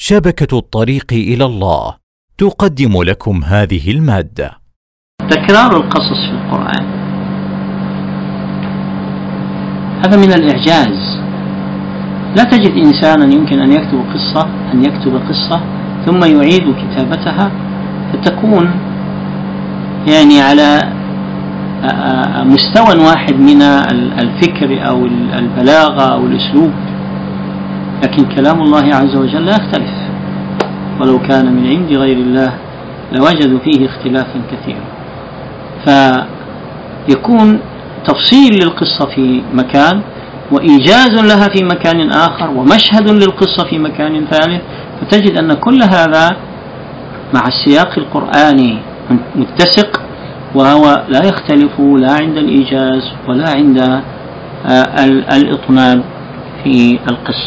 شبكة الطريق إلى الله تقدم لكم هذه المادة. تكرار القصص في القرآن هذا من الإعجاز. لا تجد إنسانا يمكن أن يكتب قصة ثم يعيد كتابتها فتكون يعني على مستوى واحد من الفكر أو البلاغة أو الأسلوب، لكن كلام الله عز وجل لا يختلف، ولو كان من عند غير الله لوجدوا فيه اختلافا كثيرا. فيكون تفصيل للقصة في مكان، وإيجاز لها في مكان آخر، ومشهد للقصة في مكان ثالث، فتجد أن كل هذا مع السياق القرآني متسق، وهو لا يختلف لا عند الإيجاز ولا عند الإطناب في القصة.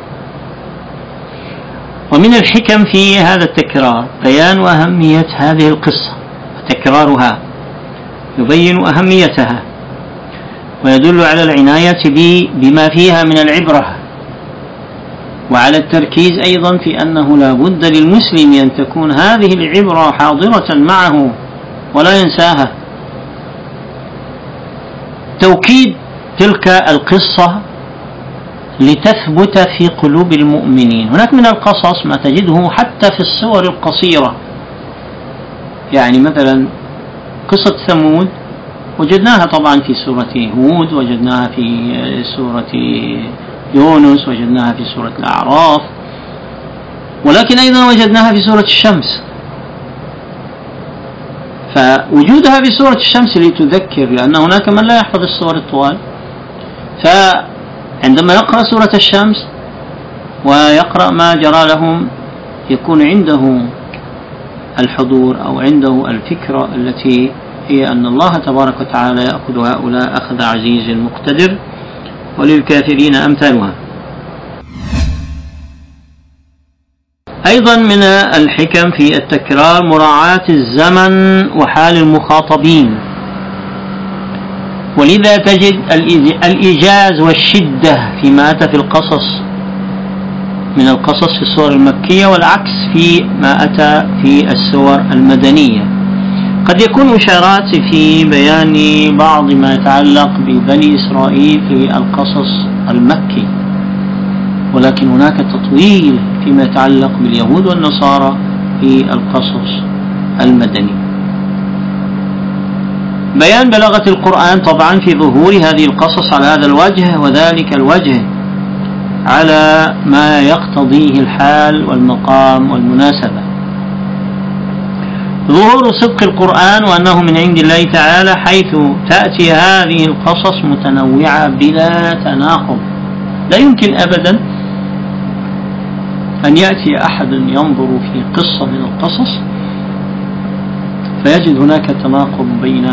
ومن الحكم في هذا التكرار بيان أهمية هذه القصة، وتكرارها يبين أهميتها ويدل على العناية بما فيها من العبرة، وعلى التركيز أيضا في أنه لا بد للمسلم أن تكون هذه العبرة حاضرة معه ولا ينساها. توكيد تلك القصة لتثبت في قلوب المؤمنين. هناك من القصص ما تجده حتى في السور القصيرة، يعني مثلا قصة ثمود وجدناها طبعا في سورة هود، وجدناها في سورة يونس، وجدناها في سورة الأعراف، ولكن أيضا وجدناها في سورة الشمس. فوجودها في سورة الشمس لتذكر، لأن هناك من لا يحفظ السور الطوال، فعندما يقرأ سورة الشمس ويقرأ ما جرى لهم يكون عنده الحضور أو عنده الفكرة التي هي أن الله تبارك وتعالى يأخذ هؤلاء أخذ عزيز مقتدر، وللكافرين أمثالها. أيضا من الحكم في التكرار مراعاة الزمن وحال المخاطبين، ولذا تجد الإيجاز والشدة فيما أتى في القصص من القصص في السور المكية، والعكس في ما أتى في السور المدنية. قد يكون إشارات في بيان بعض ما يتعلق ببني إسرائيل في القصص المكي، ولكن هناك تطويل فيما يتعلق باليهود والنصارى في القصص المدني. بيان بلاغة القرآن طبعا في ظهور هذه القصص على هذا الوجه، وذلك الوجه على ما يقتضيه الحال والمقام والمناسبة. ظهور صدق القرآن وأنه من عند الله تعالى، حيث تأتي هذه القصص متنوعة بلا تناقض. لا يمكن أبدا أن يأتي أحد ينظر في قصة من القصص فيجد هناك تناقض بين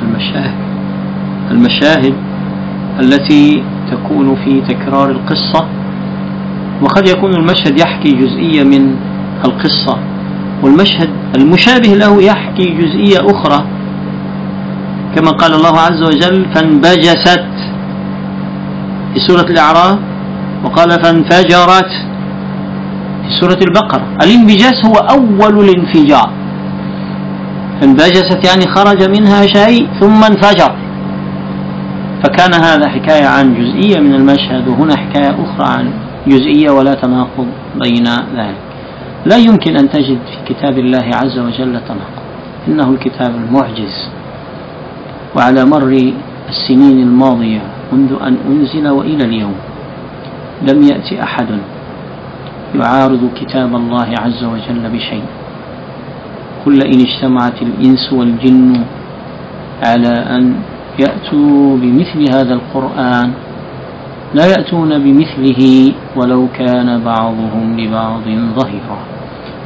المشاهد التي تكون في تكرار القصة، وقد يكون المشهد يحكي جزئية من القصة، والمشهد المشابه له يحكي جزئية أخرى، كما قال الله عز وجل فانبجست في سورة الأعراف، وقال فانفجرت في سورة البقرة. الانبجاس هو أول الانفجار، فانبجست يعني خرج منها شيء ثم انفجر، فكان هذا حكاية عن جزئية من المشهد، وهنا حكاية أخرى عن جزئية، ولا تناقض بين ذلك. لا يمكن أن تجد في كتاب الله عز وجل تناقض، إنه الكتاب المعجز. وعلى مر السنين الماضية منذ أن أنزل وإلى اليوم لم يأتي أحد يعارض كتاب الله عز وجل بشيء. قل إن اجتمعت الإنس والجن على أن يأتوا بمثل هذا القرآن لا يأتون بمثله ولو كان بعضهم لبعض ظهيرا.